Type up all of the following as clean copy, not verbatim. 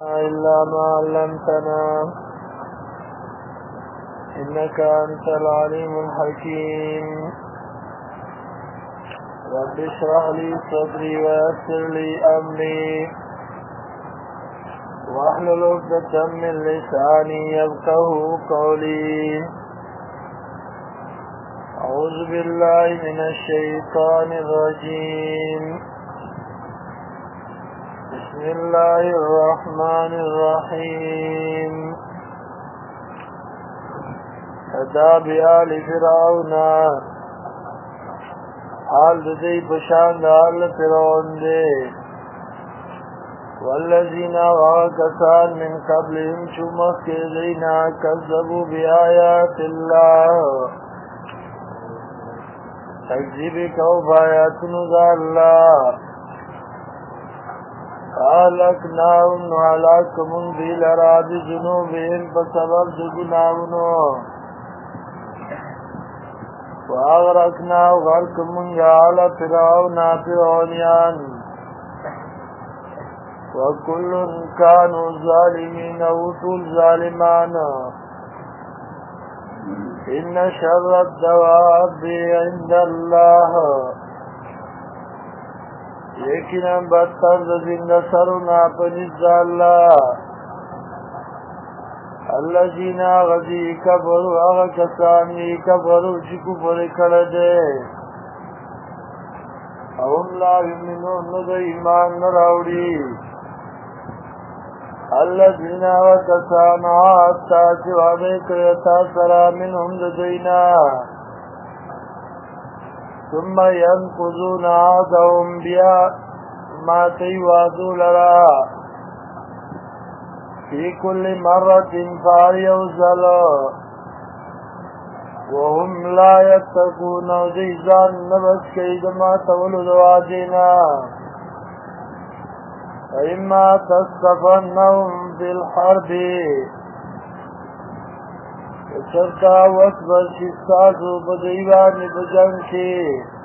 إلا ما علمتنا إنك أنت العليم الحكيم. رب اشرح لي صدري ويسر لي أمري واحلل عقدة من لساني يفقهوا قولي. أعوذ بالله من الشيطان الرجيم. بسم الله الرحمن الرحيم. عذاب آل فرعون حال دی پشاند آل فرعون دی والذین وکسان من قبلهم چمخ کے دینا کذبوا بآیات اللہ تکذیب کو بآیاتن دا اللہ خالقناهم وعلاکمون بیل اراد جنوبهم بسبب جگناونو وآغرقنا وغرقمون جعل فرعون فرعونیان وكل كانوا ظالمين وطول ظالمان. إن شر الدواب عند الله یقینا بدتر زنده سرنا پنزد اللہ الذین غزی کبروا اغکسانی کبروا چی کفر کردے اوم لا یمنون ندو ایمان نراوڑی الذین وکسان آتا چوادے کرتا سرا منهم ددینا ثم ينقضون عهدهم بیا ما تیوادو لرا في كل مرة فاريوزل وهم لا يتقون وزيزان نبس كيدما تولد واجنا فإما تستفنهم في الحرب چرتا وقت برشستازو بدیوان بجنگ کی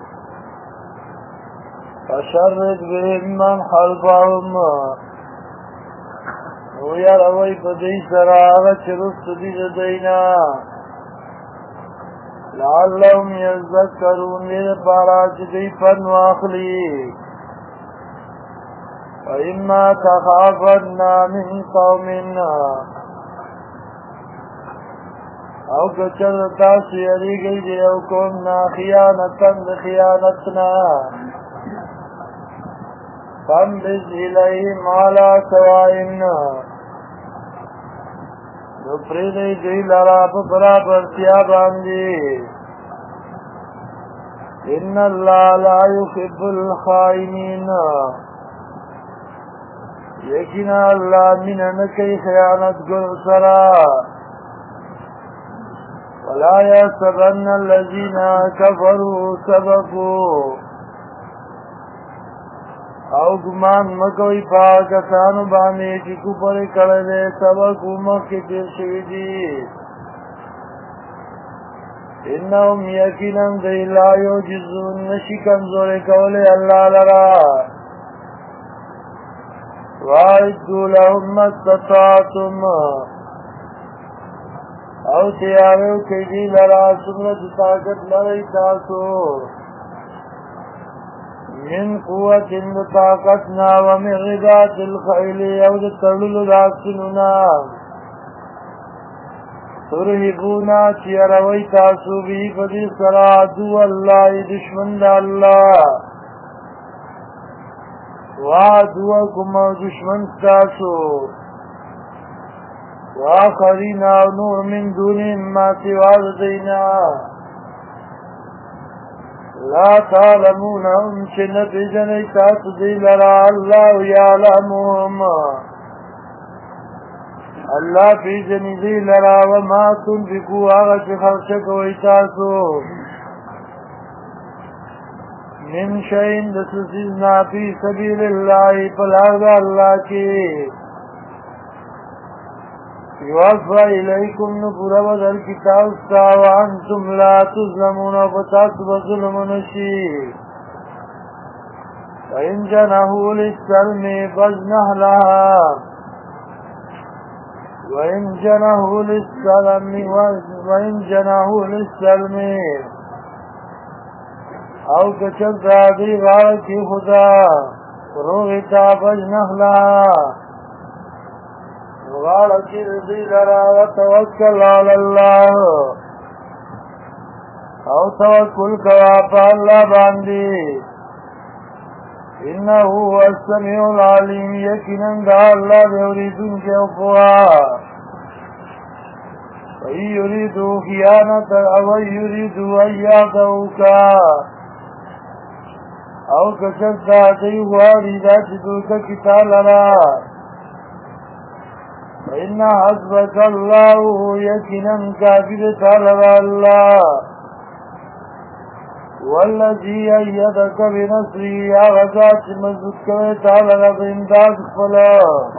فشرد بهم من حلفهم ویا روی بدی سراغ چرست دید دینا لعلهم یذکرون دید پارا چدی پن واخلی وإما تخافن من قومنا او کچر تاسو یری گئی دی او کومنا خیانتن خیانتنا فانبذ الیہم علی سوائن نپریدی دی لرا برابر سیا باندی ان اللہ لا يحب الخائنین یقینا اللہ من نکی خیانت گر سرا ولا يحسبن الذين كفروا سبقوا او گمان مکوی پاکستانو باندې چې کفر کړی دی سبق مخکې تیر شوي دي انهم یقینا دی لا یعجزون نشي کمزوري کولی الله لرا واعدوا لهم ما استطعتم او تیارو کدی لرا سمرد طاقت لرئی تاسو من قوت طاقتنا ومن رباط الخیل او ترلل داکسننا ترهبونا تیاروی تاسو بی پدی سرا عدو اللہ دشمن دا اللہ وعدوکم دشمن تاسو وآخرین نور من دونهم ما سواد دینا لا تعلمونهم چه نبیجنی تاسو دی لرا اللہ یعلمهم اللہ بیجنی دی لرا وما تنفقو آغا چه خرچکوی تاسو من شئین دسوسیزنا فی سبیل اللہ پلار اللہ کی یوفا الیکم نپورا بدل کتاب ستا وانتم لا تظلمون فتاس بظلم نشی فإن جنحوا للسلم فاجنح لها وإن جنحوا للسلم او کچر دادی غار کی خدا روحی تابج نخلا غار کی رضی لرا وتوکل علی اللہ او توکل کوا پا اللہ باندی انہو هو السمیع العلیم یقیناً دا اللہ بیوریدن کے اپوا وَإِن يُرِيدُوا خِيَانَتَكَ أَوْ يُرِيدُوا أَن يَخْدَعُوكَ او کچر دادی غاری دا چدوکا کتال را فَإِنَّ حَسْبَكَ اللَّهُ يَقِنًا كَافِرَ تَعَلَى اللَّهُ وَالَّذِي أَيَّدَكَ بِنَصْرِهِ آغذات مضبوط کوي تعالی بإمداد خپلا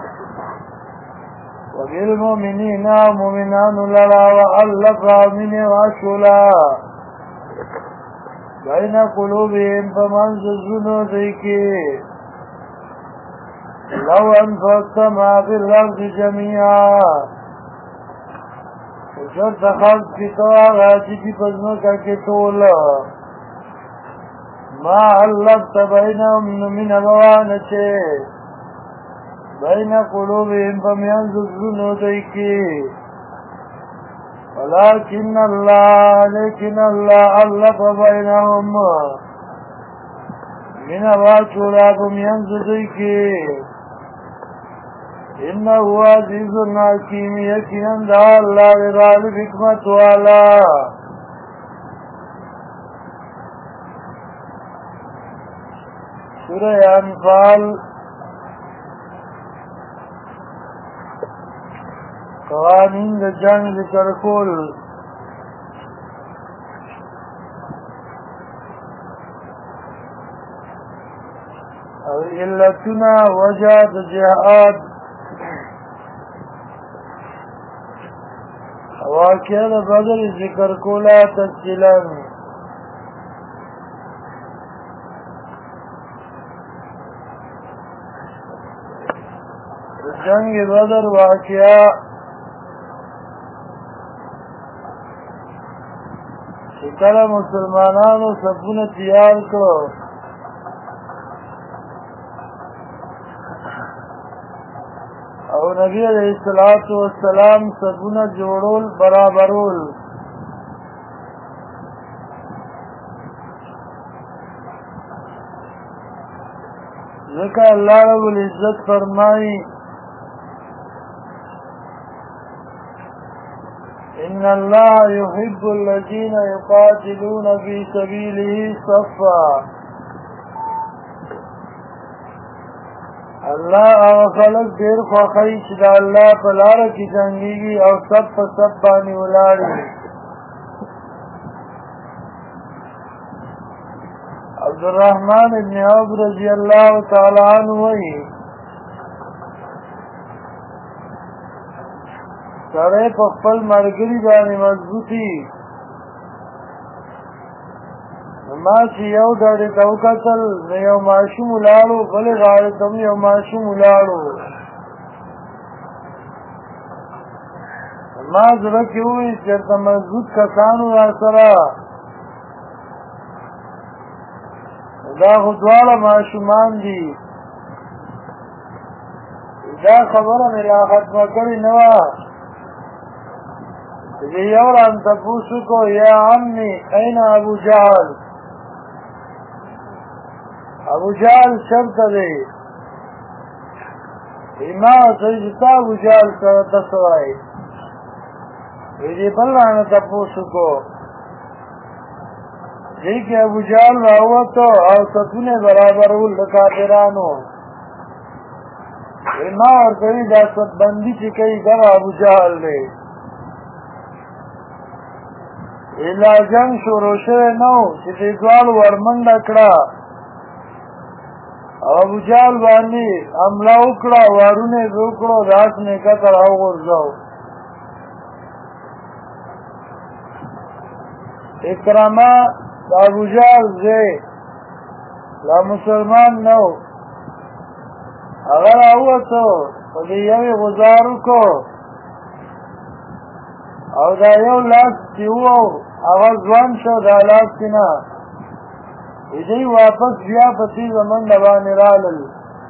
وَبِالْمُؤْمِنِينَ مُؤْمِنَانُ لَرَا وَأَلَّفَ مِنْ وَشُلَا بین قلوبهم فمنز زنو دیکی لو انفقت ما فی الارض جميعا وشرط خلق کی تو آغا چی پزنو کا کی تولا ما علقت بینهم من موانچه بین قلوبهم فمنز زنو دیکی ولكن الله ألف بينهم من واجولاكم ينزدك إنه عزيز حكيم يقينا دا الله غالب حكمت والا سورة انفال قوانین د جنگ ذکر کول او علتنا وجه د جهاد واقعه د بدر ذکر کولا تفصیلا جنگ بدر واقعه کله مسلمانانو صفونه تیار کړو او نبی علیہ الصلوۃ والسلام صفونه جوړول برابرول ذکر الله رب العزت فرمایي إن الله يحب الذين يقاتلون في سبيله صفا الله او خلق دیر خوخی چې د الله په لاره کې جنګيږي او سب په سب باندې ولاړ عبدالرحمن ابن عوف رضی الله تعالی عنہ وایي سړی په خپل ملګري باندې مضبوطي ما چې یو ډډې ته وکتل نو یو ماشوم ولاړو بلې غاړې ته یو ماشوم ولاړو ما زړه کې وویل چېرته مضبوط کسانو راسره دا خو دواړه ماشومان دي دا خبره مې را ختمه کړې نه وه یو ران تپوسو کو یا عمی این ابو جهل ابو جهل شرط دی ما سجتا ابو جهل سره سوای ویدی بل ران تپوسو کو دیکھ ابو جهل راوتو او ستونه برابر ول کافرانو ما ورته دا ست بندي چې کوي دا ابو جهل دی الا جنگ شروع شوه نو چې دیوال ورمنډه کړه او ابو جهل باندې حمله وکړه ورونه وکړو راس نه کتر او ورځو اکرامه ابو جهل زه لا مسلمان نو اگر اوته په دې یو غزارو کو او دا یو لاس چې وو هغه ځوان شو دا لاس چې نه دوی واپس بیا په تیزه منډه باندې رالل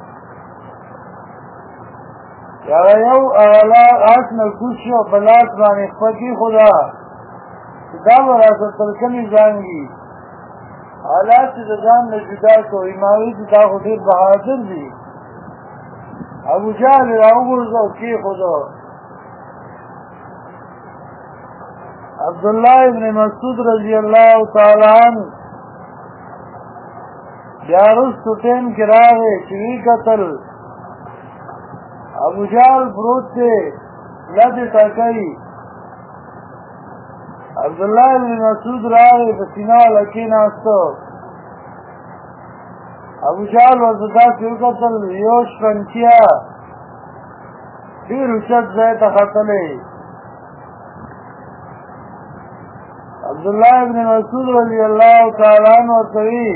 هغه یو آس نه کوز شو په لاس باندې خپه کېښوده دا به راته تر کلي زانګي حالات چې د ځان نه جدا کوي ما وایي چې دا خو ډېر بهادر دي ابوجهل یې راوغورځه او کېښوده عبدالله ابن مسعود رضی الله تعالی عنه بیا وروستو ټیم کې راغی چې ویې کتل ابوجهل پروت دی لدې ټکوي عبدالله ابن مسعود راغی په سینه والا کېناسته ابوجهل ورته داسې وکتل یو شپنچیا ډېر اوچت ځای ته ختلی عبدالله ابن مسعود رضی الله تعالی عنه ورته وی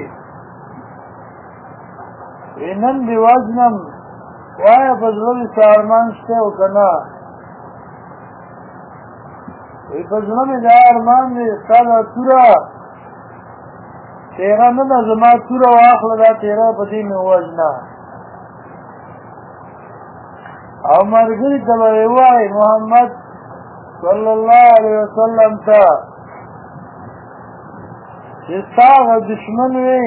نن دې وزنم وایه په زړه دې څه ارمان شته او که نه وی په زړه مې دا ارمان دی ستا دا توره تیره نه ده زما توره واخله دا تیره په دې مې ووژنه او ملګري ته به یې ووایي محمد صلی الله علیه وسلم ته چې ستا هغه دشمن وي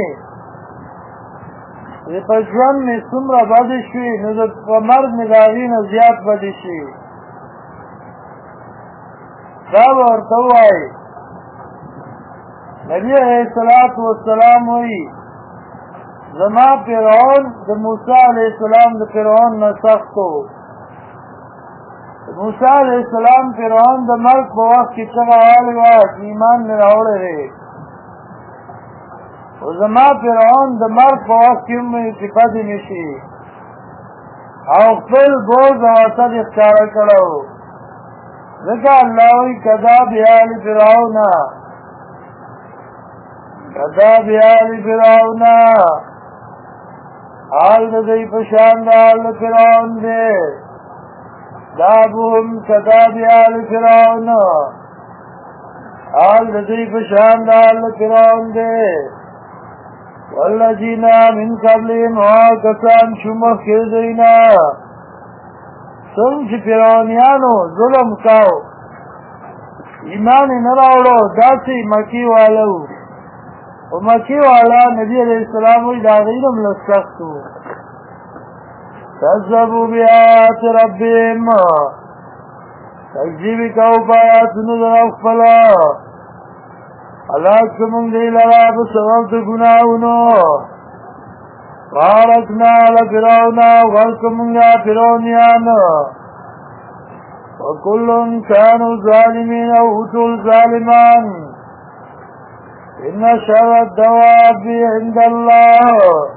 چې په ژوند مې څومره بدې شوي نو په مرګ مې د هغې نه زیات بدې شي دا به ورته ووایي نبي علیه الصلاة والسلام وایي زما فرعون د موسی علیه السلام د فرعون نه سخت و موسی علیه السلام فرعون د مرګ په وخت کې چغه والی وه چې ایمان مې راوړی دی و زما فرعون د مرګ په وخت کې هم چې پاتې نه شي او خپل بوز او حسد یې ښکاره کړی و ځکه الله وایي کذاب آل فرعون کذاب آل فرعون حال د دوی په شان د حال د فرعون دی دابهم کذاب آل فرعون حال د دوی په شان د حال د فرعون دی والذین من قبلهم کسان چې مخکې د دوی نه څنګه چې فرعونیانو ظلم کاو ایمان یې نه راوړو داسې مکې والا وو او مکې والا نبي علیه السلام وایي د هغوی نه هم لږ سخت وو کذبوا بآیات ربهم تکذیب یې کوو په آیاتونو د رب خپله هلاک که مونږ دی لره په سبب د ګناهونو وارکنا لفرعون غرق مونږه فرعونیان وکل کانوا ظالمین او ټول ظالمان ان شر الدواب عند الله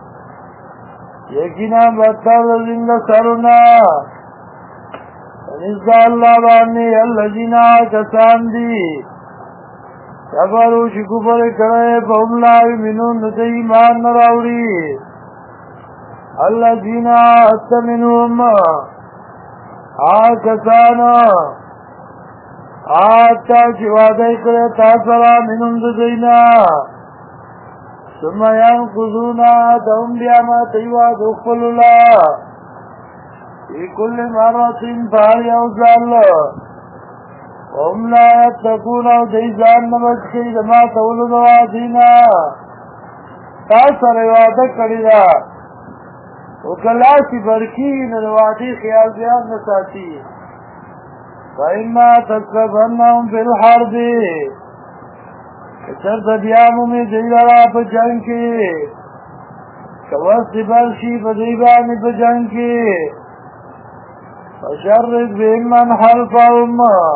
یقینا بدتر زنده سرنا نزد الله باندې الذین کسان دي کفروا چې کفر کړی فهم لا یؤمنون نو دوی ایمان نه راوړي الذین عاهدت منهم هغه کسان عاهدت چې وعده یې کړی تا سره منهم د دوی نه ثم ینقضون عهدهم بیا ماتوي وعده خپل الله فی کل مرة په هر یو ځل هم لا یتقون او دی ځان نه بچ کوي د ماتولو د وعدې نه تا سره یې وعده کړې ده او که لاس یې برکېږي نو د وعدې خیال بیا نه ساتي فإما تثقفنهم فی الحرب که چېرته بیا مومې دوی لره په جنګ کې که وس دې بل شي په دوی باندې په جنګ کې فشرد بهم من خلفهم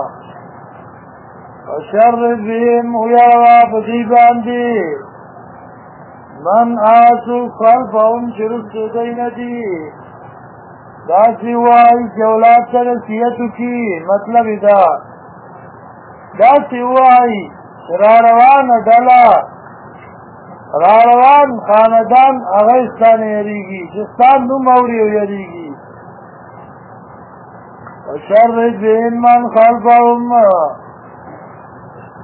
فشرد بهم ویاوا په دوی باندې من آسو خلفهم چې رسو دوی نه دي داسې ووایي چې اولاد ته نصیحت وکړي مطلب یې دا داسې ووایي چې راروانه ډله راروان خاندان هغه ستا نه یېرېږي چې ستا نوم اوري او یېرېږي وشرد بهم من خلفهم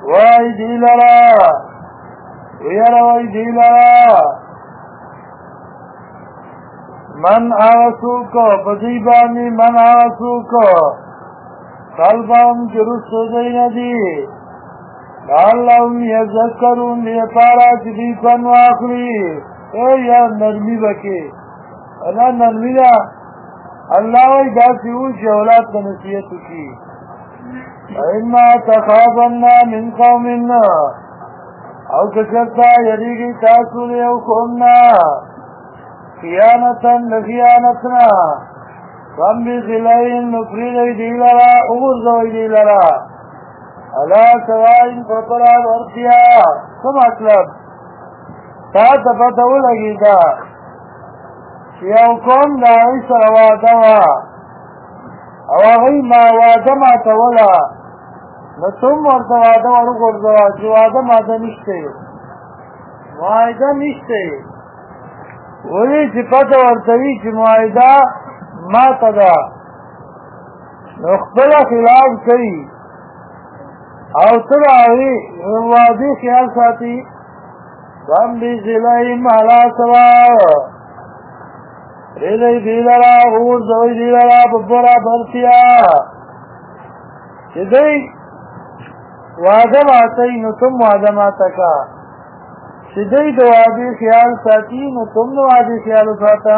وای دی لرا ویرا وای دی لرا من آسوک پدیبانی من آسوک قلبان جرس دین دی لعلهم یذکرون لیپارا چدی کن واخری اے یا نرمی بکی اللہ نرمی دا اللہ وی داسی اوشی اولاد کا نصیحت کی اِنَّا تَخَافَنَّا مِنْ قَوْمِنَّا او کشرتا یریگی تاسول یو قومنا خیانتاً لخیانتنا رنبی خلائن نفرید ایدی لرا اغرزو ایدی لرا علا سوائن فطرال ورطیا سم اطلب تا تفتو لگی دا یو قوم دا ایسر وادوا او اغی ما وادما تولا نتم ورطا وادما رو گرزوا چو وادما دا نشتے معاہدہ نشتے ولی چی پتا ورطوی چی معاہدہ ما تدا نخبل خلاف کئی او تدا آئی وادی خیال ساتی کم بی زلائیم علا سوا ریدئی دیلرا غور زوی دیلرا ببرا برسیا چی دی وعدم آتای نو تم وعدم آتکا چی دی دو وعدی خیال ساتی نو تم دو وعدی خیال ساتا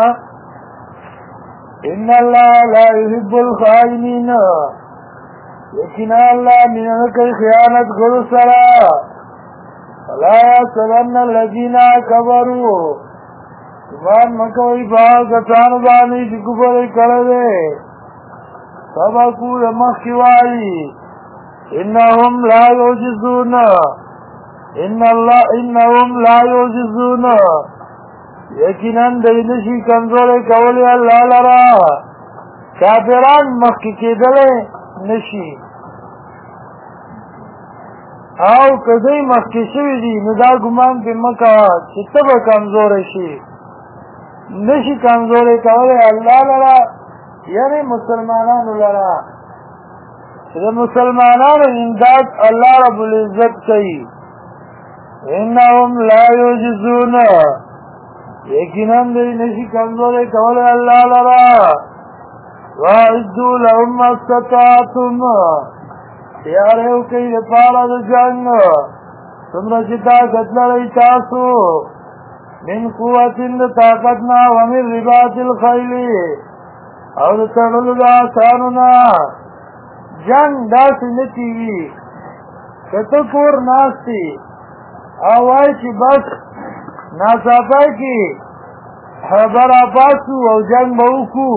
ان اللہ لا يحب الخائنین یقینا اللہ منکر خیانت گر سرا فلا یحسبن الذین کفروا ایمان مکوئی باغ کسان بانی چی کفر کردے سبقو مخیوائی انہم لا یوجزون انہم لا یوجزون یقیناً دیدشی کمزور کولی اللہ لرا کافران مخی کے دلے نشی او کدی مخی شوی دی ندا گمان پی مکا چی تب کمزور شی نشی کمزور کولی اللہ لرا یعنی مسلمانان لرا مسلمانان امداد اللہ رب العزت کئی انہم لا یوجزون یقیناً دی نشی کمزور کولی اللہ لرا وَاعِدُّوا لَهُمْ مَا اسْتَطَعْتُمْ تیاریو کئی دپارا دا جنگ تمرا چی طاقت لرئی تاسو من قوت دا طاقتنا ومن رباط الخیلی او دا تغلو دا آسانونا جنگ دا سنتیوی کتو کور ناستی آوائی چی بس ناسافائی کی خبر آپاسو او جنگ باوکو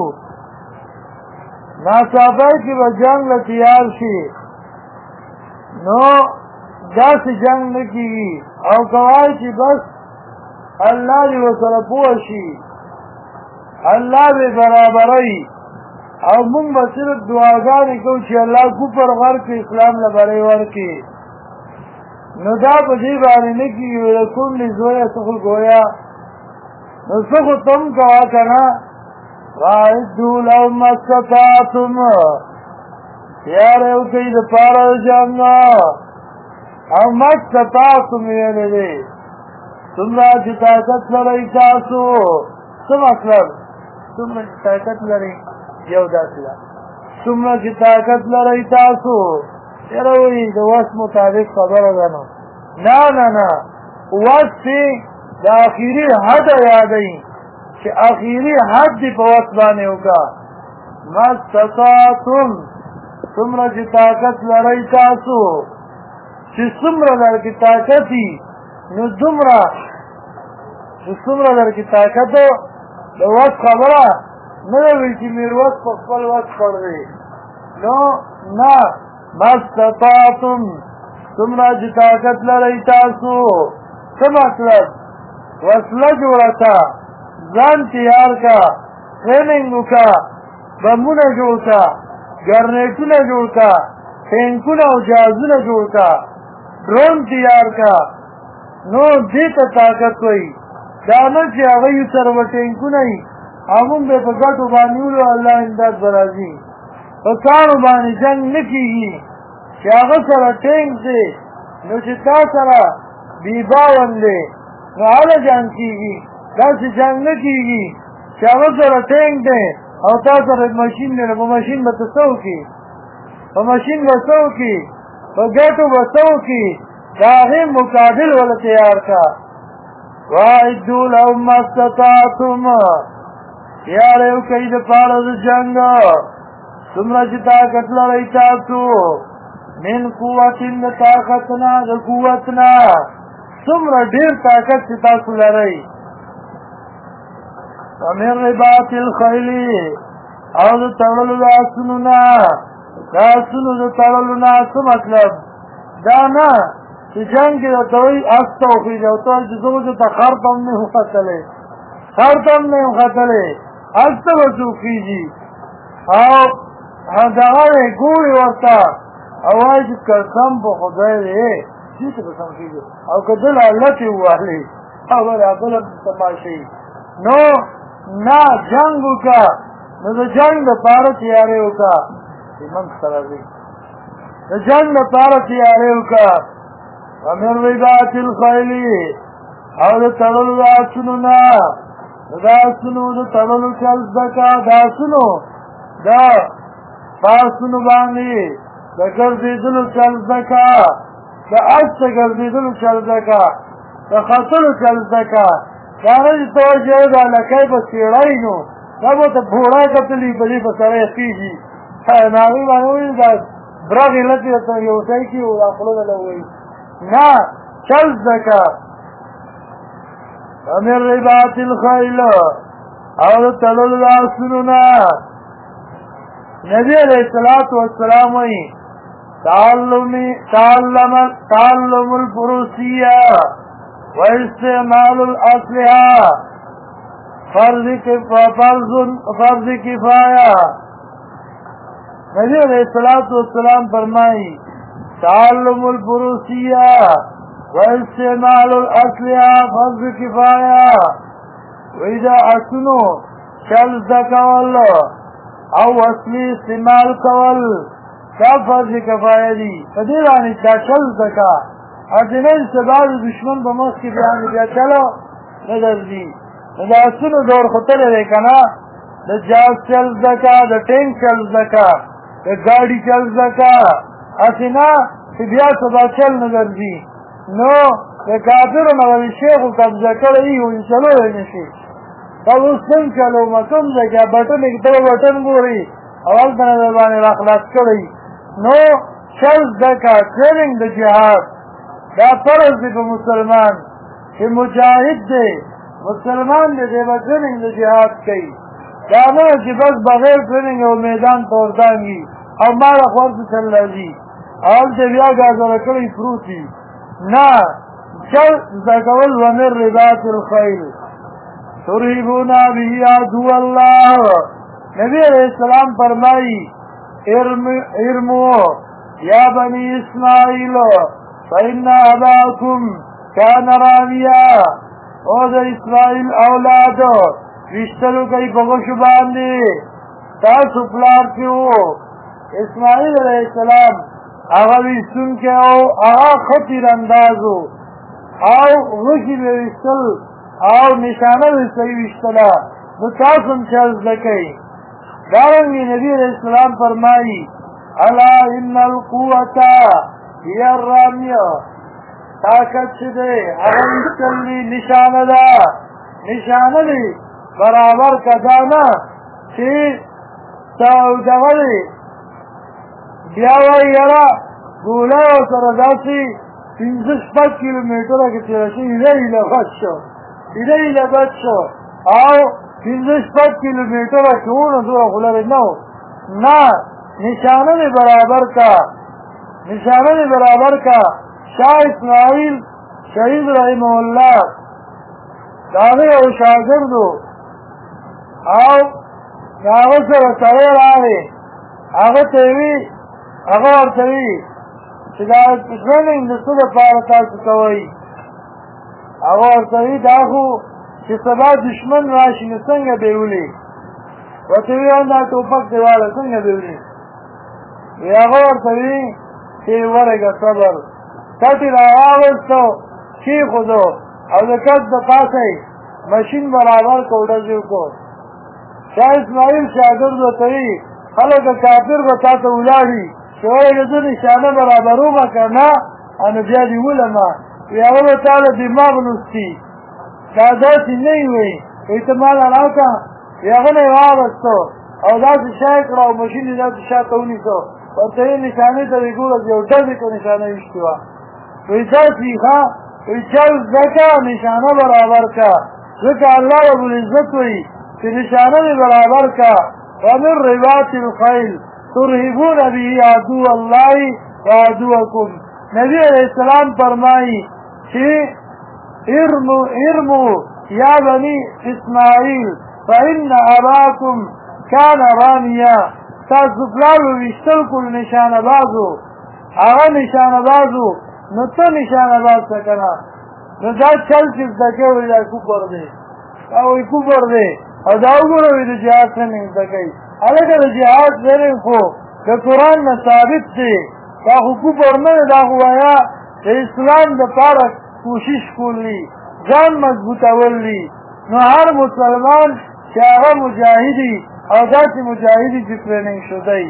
ناسافائی کی با جنگ لتیار شی نو داس جنگ نکی او کوائی چی بس اللہ دی وصل پوشی اللہ بے برابرائی او من بصرف دعاگانی کو چی اللہ کفر غرق اسلام لبرائی ورکی نو دا بجیبانی نکی ولکن لزویا سخل گویا نو سخل تم کوا کنا وَاعِدُّوا لَهُمْ مَا اسْتَطَعْتُمْ تیاریو کئی دا پارا جانگا او ما استطاعتم یعنی دے تم را چی طاقت لرئی تاسو سم اصلب تم را چی طاقت لرئی یو داسلا تم را چی طاقت لرئی تاسو یروی دا وست مطابق خبر دنو نا وستی دا آخیری حد یادئی چی آخیری حد دی پا وست بانے ہوگا ما استطاعتم سمرا چی طاقت لرئی تاسو چی سمرا در کی طاقتی نو دمرا چی سمرا در کی طاقتو دو وقت خبرا نروی چی میر وقت پخفل وقت پڑ دی نو نا مستطاعتم سمرا چی طاقت لرئی تاسو سم اطلب وصلہ جوڑتا زان تیار کا ٹریننگو کا بمونا جوڑتا گرنیٹونا جوڑ کا ٹینکونا و جازونا جوڑ کا ڈرون تیار کا نو دیتا طاقت کوئی دانا چی آغیو سر و ٹینکونا ہی آمون بے پکاتو بانیولو اللہ امداد برازی پکانو بانی جنگ نکی گی چی آغا سر ٹینک دے نو چې تا سره بیباون دی نو هله جنګ کېږي داسې جنګ نه کېږي چې هغه سره ټینک دی او تا سره ماشین دی نو په ماشین به ته څه وکړي په ماشین به څه وکړي په ګټو به څه وکړي د هغې مقابل وله تیار کا واعدوا لهم ما استطعتم تیار یې وکړئ دپاره د جنګ څومره چې طاقت لرئ تاسو من قوت د طاقت نه د قوت نه څومره ډېر طاقت چې تاسو لرئ ومن رباط الخیل او د تړلو د آسونو نه د آسونو د تړلو نه څه مطلب دا نه چې جنګ کې درته وایي اس ته وخېږي او ته چې زه اوس ته خر ته هم نه یم ختلی خر ته هم نه یم ختلی اس ته به څه وخېږي او دغه دی ګورې ورته او وایي چې قسم په خدای دی دې ته قسم کېږي او که دل لټې ووهلې خبره بله تماشې نو نه جنګ وکړه نو د جنګ دپاره تیارې وکړه چې منځ سره ځي د جنګ دپاره تیارې وکړه ومن رباط الخیل او د تړلو د آسونو نه د آسونو د تړلو چل زده کړه د آسونو د په آسونو باندې د ګرځېدلو چل زده کړه د اس د ګرځېدلو چل زده کړه د ختلو چل زده کړه دا نه چې ته وایې چې یو د هلکی به څېړی نو دا به ته بوړی کتلي په دې به سړی خېږي نو هغوی باندې وایي دا برغې لټې ورته یو ځای کړي او دا خوله به له ووایي نه چل زده کړه ومن رباط الخیل او د تړلو د آسونو نه نبی علیہ الصلوۃ والسلام وایي تعلم الفروسیہ واستعمال الاسلحہ فرض کفایہ نبی علیہ الصلوۃ والسلام فرمائی تعلم الفروسیہ واستعمال الاسلحہ فرض کفایہ وإذا اسنو چل زکول او اصلی استعمال کول دا فرض کفایہ دی فدی رانی دا چل زکا اجنین سبا د دشمن په مخ کې بیا چلو نه درځي دا اسنو دور خطر دی کنه د جاز چل زکا د ټینک چل زکا د ګاډي چل زکا اسینا چې بیا سبا چل نه درځي نو د کافرو نه ولې شیخو قبضه کړی وي چلو یې نشي دا اوس څنګه چلو کوم ځای کې بټن کې ته بټن ګوري اول ته نه باندې راخلاص کړی نو چل زکا ټریننګ د جهاد دا فرض دی په مسلمان چې مجاهد دی مسلمان دی دی به ټریننګ د جهاد کوي دا نه چې بس بغیر ټریننګ او میدان ته ورځانګي او ماله خورځ چل راځي هلته بیا ګازره کړی پروت وي نه چل زده کول ومن رباط الخیل ترهبون به عدو الله نبی علیہ السلام فرمائی ارمو یا بنی اسماعیل فإن أباكم كان رامیا او د اسماعیل اولاد وشتلو کئی پغشو باندې تاسو پلار کې وو اسماعیل علیہ السلام هغه ویستون کې او هغه خطیر اندازو او غشي به ویستل او نشانه به صحیح ویشتله نو تاسو هم چل زده کوئ دارنګې نبي علیہ السلام فرمایي الا ان القوة هي الرامیه طاقت چې دی هغه ویشتل دي نشانه ده نشانه دی برابر که دا نه چې دغه دی بیا وایي یاره ګوله ورسره داسې 5-6 کیلومیټره کې تېره شي ایله ایله بد شو ایله ایله بد شو او 5-6 کیلومیټره کې ونه دوره خو لرې نه و نه نشانه دې برابر کا نشانه دې برابر کا شاه اسماعیل شهید رحمه الله د هغې یو شاګرد و او د هغه سره سړی راغی هغه ته یې وي هغه ورته وي چې دا ټریننګ د څه دپاره تاسو کوئ هغه ورته وي دا خو چې سبا دشمن راشي نو څنګه به یې ولي ورته وي هم دا ټوپک دی واله څنګه به یې ولي هغه ورته وي چې ورېږه صبر کټ را واغستو کېښودو او د کټ د پاسه مشین برابر کو ډزې وکړو. شاه اسماعیل شاګرد ورته وایي خلک کافر به تا ته ولاړي چې وایي زه نشانه برابرومه که نه نو بیا دې ولمه وي هغه به تا له دماغ نوستي دا داسې نه وي وایي وایي ته ماله راکړه وي هغه نه یې واغستو او داسې شا یې کړه او مشین یې داسې شاته ونیسو ورته یې نشانې ته وایي ګوره یو ډزې کو نشانه ویشتې وه وایي داسې ښه وایي چل زده که نشانه برابر که ځکه الله رب العزت وایي چې نشانه دې برابر که ومن رباط الخیل ترهبون به عدو الله وعدوکم. نبی علیہ السلام فرمائی کہ ارمو یا بنی اسماعیل فإن اباکم کان رامیا تاسو پلارو ویشتل کل نشان بازو هغه نشان بازو نو ته نشان باز سکنا نو دا چل چې زده کوي وایي دا کفر دی او وایي کفر دی او دا وګوره وایي د جهاد ټریننګ زده کوي هلکه د جهاد ټریننګ خو د قرآن نه ثابت دی دا خو کفر نه دی دا خو وایه د اسلام دپاره کوشش کول دي ځان مضبوطول دي نو هر مسلمان چې هغه مجاهدي او داسې مجاهدي چې ټریننګ شدی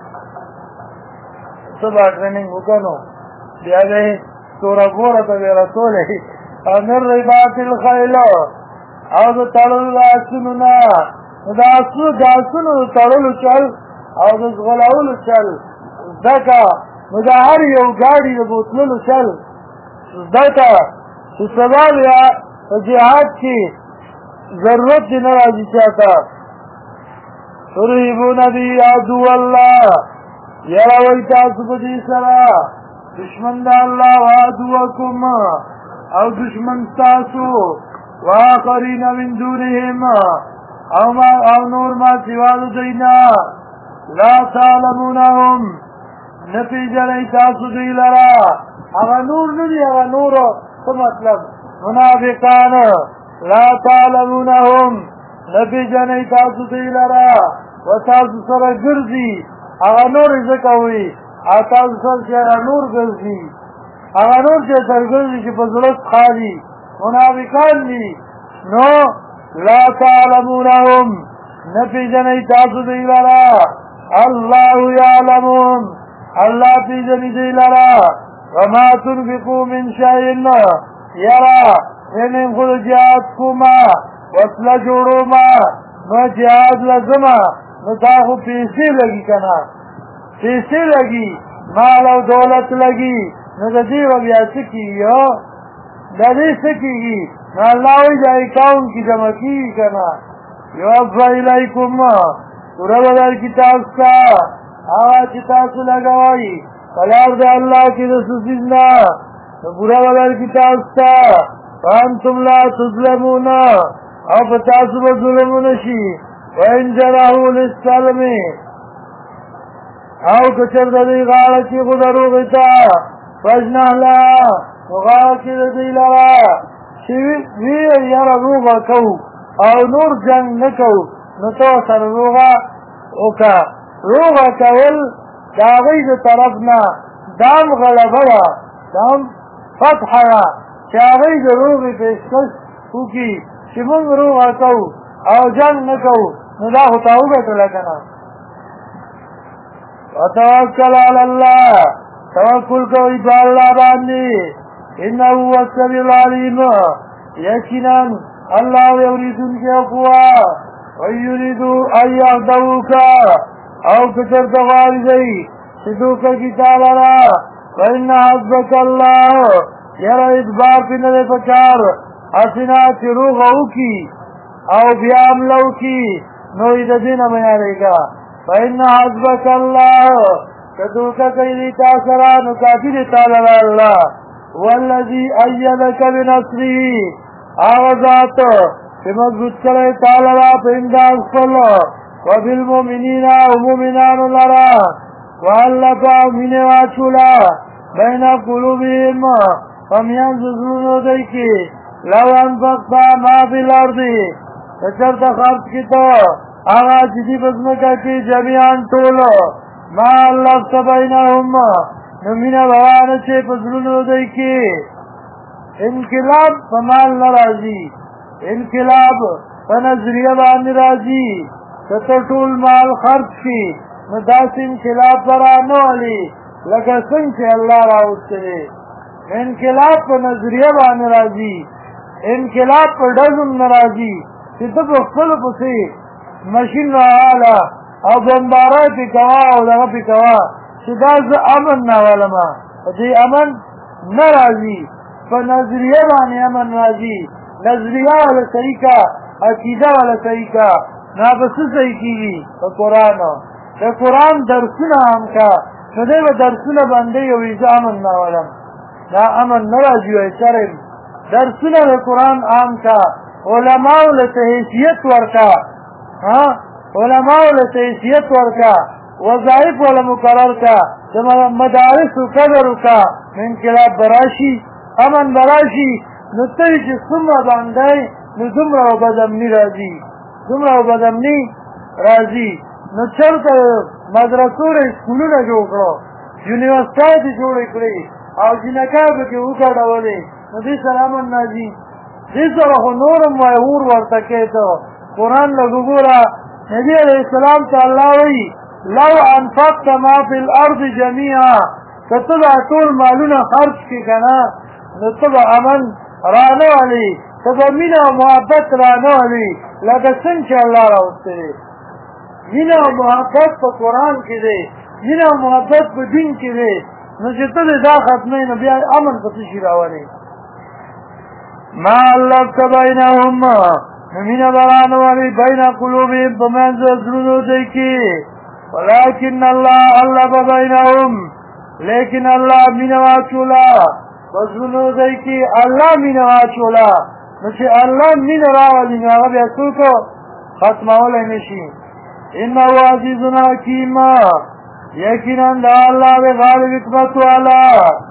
څه به ټریننګ وکړو بیا به یې توره ګوره ته به رسولی او من رباط الخیل او د تړلو د آسونو نه نو د آسونو د تړلو چل او د ځغلولو چل زده که نو د هر یو ګاډي د بوتللو چل زده که چې سبا بیا په جهاد کې ضرورت دې نه راځي چاته ترهبون به عدو الله یروئ تاسو په دې سره دشمن د الله وعدوکم او دشمن ستاسو واخرین من دونهم او نور ما سوا د دوی نه لا تعلمونهم نه پېژنئ تاسو دوی لره هغه نور نه دي هغه نورو څه مطلب منافقان لا تعلمونهم نه پېژنئ تاسو دوی لره و تاسو سره ګرځي هغه نور یې ځکه وایي او تاسو سره چې هغه نور ګرځي هغه نور چې سره ګرځي چې په زړه خالي منافقان دي نو لا تعلمونهم نه پېژنئ تاسو دوی لره الله یعلمهم الله پېژني دوی لره وما تنفقوا من شیء یره من خو د جهاد کومه وسله جوړومه نو جهاد لازمه نو تا خو پیسې لګي که نه پیسې لګي مال او دولت لګي نو د دې به بیا څه کېږي د دې څه کېږي نو الله وایي د اکاونټ کې جمع کېږي که نه یوفی الیکم پوره به درکړي تاسو ته هغه چې تاسو لګوئ په لار د الله کې د څه څیز نه نو پوره به درکړي تاسو ته وانتم لا تظلمون او په تاسو به ظلم ونه شي وان جرحوا للسلم او که چېرته دوی غاړه کېښو دروغې ته فاجنح لها نو غاړه کښېږده دوی لره چې ویې یاره روغه کوو او نور جنګ نه کوو نو ته ورسره روغه وکړه روغه کول د هغوی د طرف نه دا هم غلبه ده دا هم فتحه ده چې هغوی د روغې پیشکش وکړي چې موږ روغه کوو او جنګ نه کوو نو دا خو تا وګټله که نه وتوکل علی الله توکل کوئ په الله باندې انه هو السمیع العلیم یقینا الله اورېدونکی او پوه ویریدو ان یهدوک او که چېرته غواړي دی چې دوکه کي تا لره فإن حسبک الله یاره ادبار پې نه دی پکار هسې نه چې روغه وکړي او بیا حمله وکړي نو یې د دې نه مه یارېږه فإن حسبک الله که دوکه کوي دی تا سره نو کافي دی تا لره الله والذي ایدک بنصره هغه ذات چې مضبوط کړی تا لره په امداد خپل وبالمؤمنین او مؤمنانو لره والله مینې واچوله بین قلوبهم په میانځ د زړونو دوی کې لو انفقت ما فی الارض که چېرته خرڅ کړي ته هغه چې دي په ځمکه کې جمیعا ټول ما الفت بینهم نو مینه روانه چې په زړونو دی کې انقلاب په مال نه راځي انقلاب په نظریه باندې راځي که ته ټول مال خرڅ کړي نو داسې انقلاب به رانه ولي لکه څنګه چې الله راوستلی انقلاب په نظریه باندې راځي انقلاب په ډزم نه راځي چې ته په خپلو پسې مشین راواله او بمبارۍ پې کوه او دغه پې کوه چې دا زه امن ناولمه په دې امن نه راځي په نظریه باندې امن راځي نظریه والا صحیح کا عقیده والا صحیح کا نو به څه صحیح کېږي په قرآن د قرآن درسونه هم کا نو دی به درسونه بندوي او زه امن ناولم دا امن نه راځي وایي چرم درسونه د قرآن عام کا علماو له ته حیثیت ورکا علماو له ته حیثیت ورکا وظایف والا مقرر کا د مدارسو قدر وکا انقلاب براشي امن براشي نو ته چې څومره باندې نو دومره بدامني راځي دومره بدامني راځي نو چېرته مدرسو نه سکولونه جوړ کړو یونیورسټۍ جوړې کړې او جنکۍ پکې وګډولې نو دې سره امن راځي دې سره خو نورم وای اور ورته کېته قرآن لږ وګوره نبي علیه السلام ته الله وایي لو انفقت ما فی الارض جميعا که ته دا ټول مالونه خرڅ کړي که نه نو ته به امن رانه ولي ته به مینه او محبت رانه ولي لکه څنګه چې الله راوستلی مینه او محبت په قرآن کې دی مینه او محبت په دین کې دی نو چې ته دې دا ختموي نو بیا امن په څه شي راولي ما علقت بینهم نو مینه به رانه ولي بین قلوبهم په منځ زړونو دی کې ولكن الله علق بینهم لیکن الله مینه واچوله په زړونو دی کې الله مینه واچوله نو چې الله مینه راولي نو هغه بیا څوک ختمولی نه شي انه عزیز حکیم یقینا دا الله به غالب حکمت والا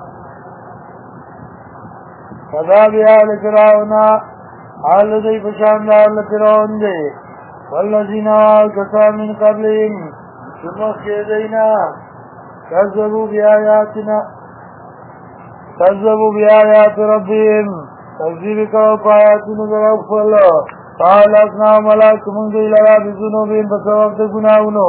کذاب آل فرعون آل دی پشان دا آل فرعون دی والذین کسان من قبلهم شمخ دینا کذبوا بیایات ربهم تکذیب کو پایاتونو در خپل خالقنا ملاک مونږ دی لرا بذنوبهم په سبب د ګناهونو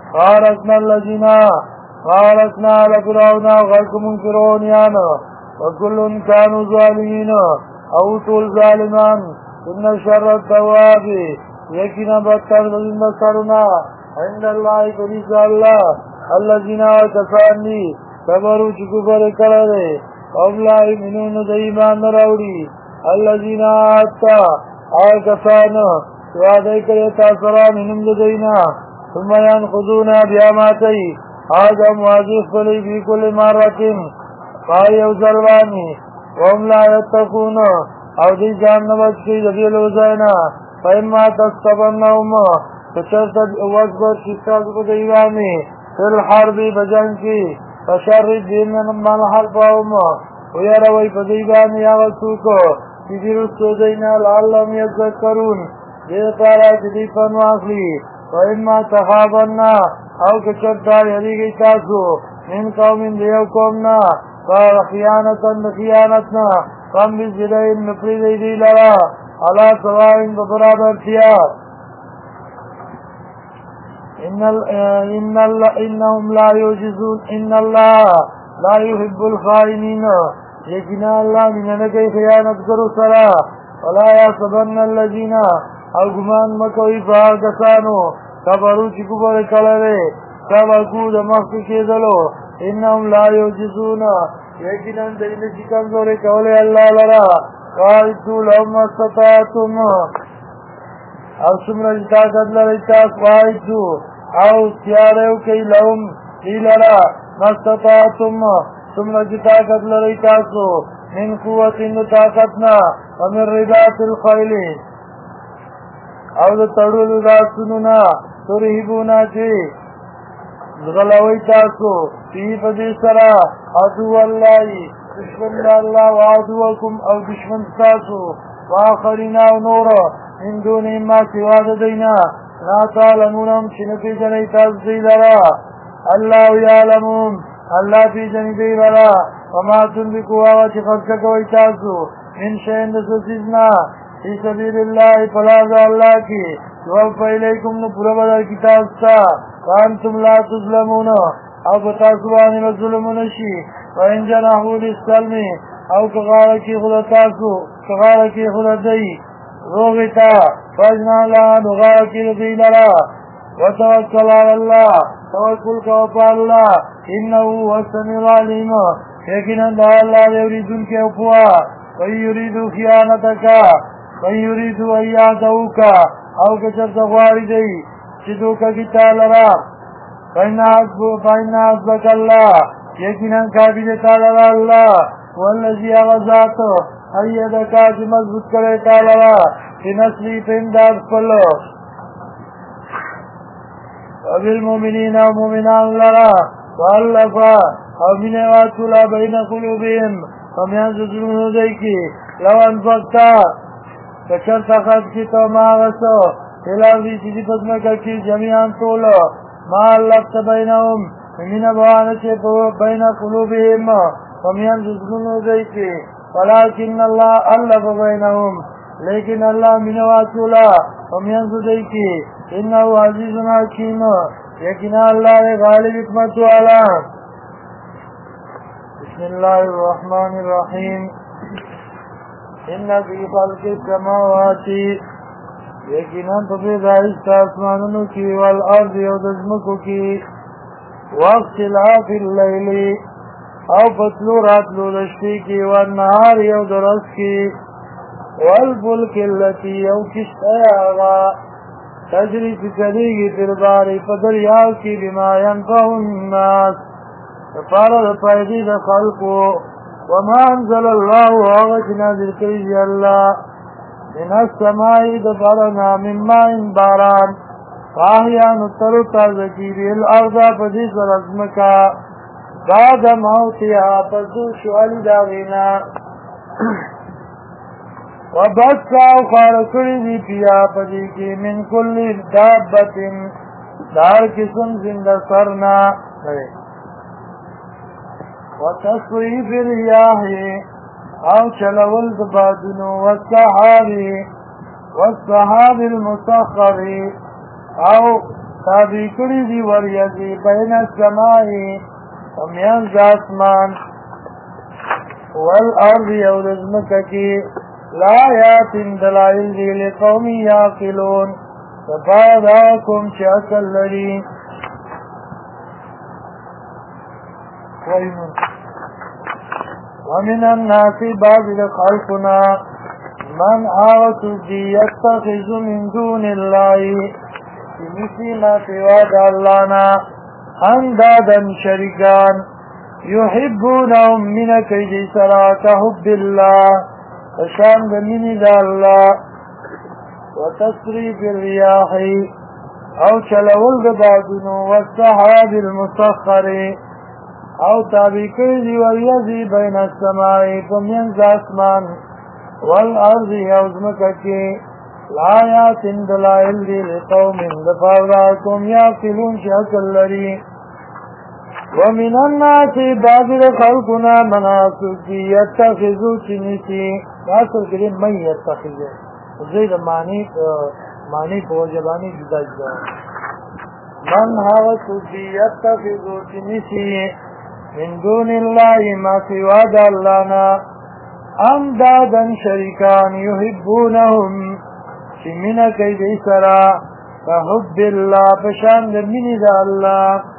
خالقنا لفرعون غرق مونږ فرعونیان وكل كانوا ظالمين او ټول ظالمان ان شر الثواب یقینا بدتر د سرنا عند الله پولیس الله الذين كفروا صبروا چې کفر کړل اولا منون د ایمان راوړي الذين آتا کسانو وعده کړی تاسو را منون د دینا ثم ينقضون بیا ماتي هذا مواظف فلی بی کل مارتين پای او ځلوانی وهم لا يتقون او دې ځان نه بچي د دې لوځاینا فإما تستبنهم فشرط وصبر شکاز کو دیوانی فل حرب بجنگ کی فشرد دین من حربهم ويروي فدیوانی آوسوکو چیزی رسو دینا لعلم یذکرون دې پارا دې فنواخلی فإما تخافنا او کچردار یریږي تاسو من قوم دیو قومنا خیانتنا کم بزدین نفری دی لرا علا سوائن ببرابر تیا انهم لا يوجزون ان الله لا يحب الخائنين لیکن اللہ مننکی خیانت کرو سرا ولا يحسبن الذين او گمان مکوی فاق کسانو کبرو چکو بر کلوے سبکو دمخت کیدلو انهم لا يوجزون یقینا دین چې کمزوري کولې الله لرا قالتو لهم استطاعتم او څومره طاقت لري تاسو وایو او تیارو کوي لهم لرا استطاعتم څومره طاقت لري تاسو من قوت طاقتنا ومن رباط الخيل او د تړلو داسونو ترهبونا چې غلوی تاسو فی پدی سرا عدو اللہ دشمن اللہ وعدوکم او دشمن تاسو واخرینا و نورا من دونی ما سواد دینا لا تعلمونم چنکی جنی تاز دی لرا اللہ یعلمون الله پیژني دی لرا وما تنفقوا هغه چې خرڅ کوئ تاسو من شیء د څه څیز نه فی سبیل الله په لار د الله کې یوفی الیکم نو پوره به درکړي تاسو ته وانتم لا تظلمون او په تاسو باندې به ظلم ونه شي وان جنحوا للسلم او که غاړه کېښوده تاسو که غاړه کېښوده دی روغې ته فاجنح لها نو غاړه کېږده دوی لره وتوکل علی الله توکل کوه په الله انه هو السمیع العلیم یقینا دا الله دی اورېدونکی او پوه وان یریدو خیانتک وان یریدو ان یعصوک او که چېرته غواړي دی چې دوکه کړي تا لره فإن حسبک الله یقینا کافي دی تا لره الله والذي هغه ذات ایدک چې مضبوط کړی تا لره بنصرې په امداد خپل وبالمؤمنین او مؤمنان لرا والف او مینه واچولا بین قلوبهم فمیان زړونو دی کې لو انفقتا که چېرته خرڅ کړي ته ما هغه څه فی الارض چې دي په ځمکه کې جمیعا ټول ما الفت بینهم مینه به واچوې په بین قلوبهم فمیان زړونو دی کې ولکن الله الف بینهم لیکن الله مینه واچولا فمیان دی کې انه عزیز حکیم یقینا الله غالب حکمت والا بسم الله الرحمن الرحیم ان فی خلق السماوات یقینا په پیدایش د اسمانونو کې والارض او د ځمکو کې واختلاف اللیل او پتلو راتلو د شپې کې والنهار او د ورځ کې والفلک التي او کشته هغه تجری چې چلیږي فی البحر په دریاب کې بما ینفع الناس لپاره د فایدې د خلقو وما انزل الله هغه چې نازل کړي دي الله من السماء د بارنا من ماء باران فاحیا نو ترو تازه کې به الارض په دې سره ځمکه بعد موتها پسو شوال دا غینا وبس او خارکړي دي بیا پدې کې من کل دابت دار قسم زنده سرنا وتصریف الریاح او چلول د بادونو والسحاب المسخر او تابع کړي دي وریځي بین السماء ومیان د اسمان والارض او د ځمکه کې لآیات دلائل دی لقوم یعقلون تفاداکم چه اصل لري ومن الناس بعض خلقنا من آوتو يتخذ من دون الله مثل ما سواد اللہنا اندادا شرکان يحبونهم من كيد سرا كحب الله فشان بمینی دا اللہ وتصریف الریاح او چلول دا بادونو والسحاب المسخر او تابع کردی وریزی بین السماء پمینز اسمان والارض اوزمککی لآیات دلائل دی لقوم دفاوراکم یاقلون شاکل لری ومن الناس بعض خلقنا مناسك يتخذوا چنيسي اصل کې من يتخذ زید معنی په وجبانی جدا جدا من هغه چې يتخذوا چنيسي من دون الله ما سوى الله اندادا شريكان يحبونهم چې مینه کوي د سره فحب الله فشان د مینې د الله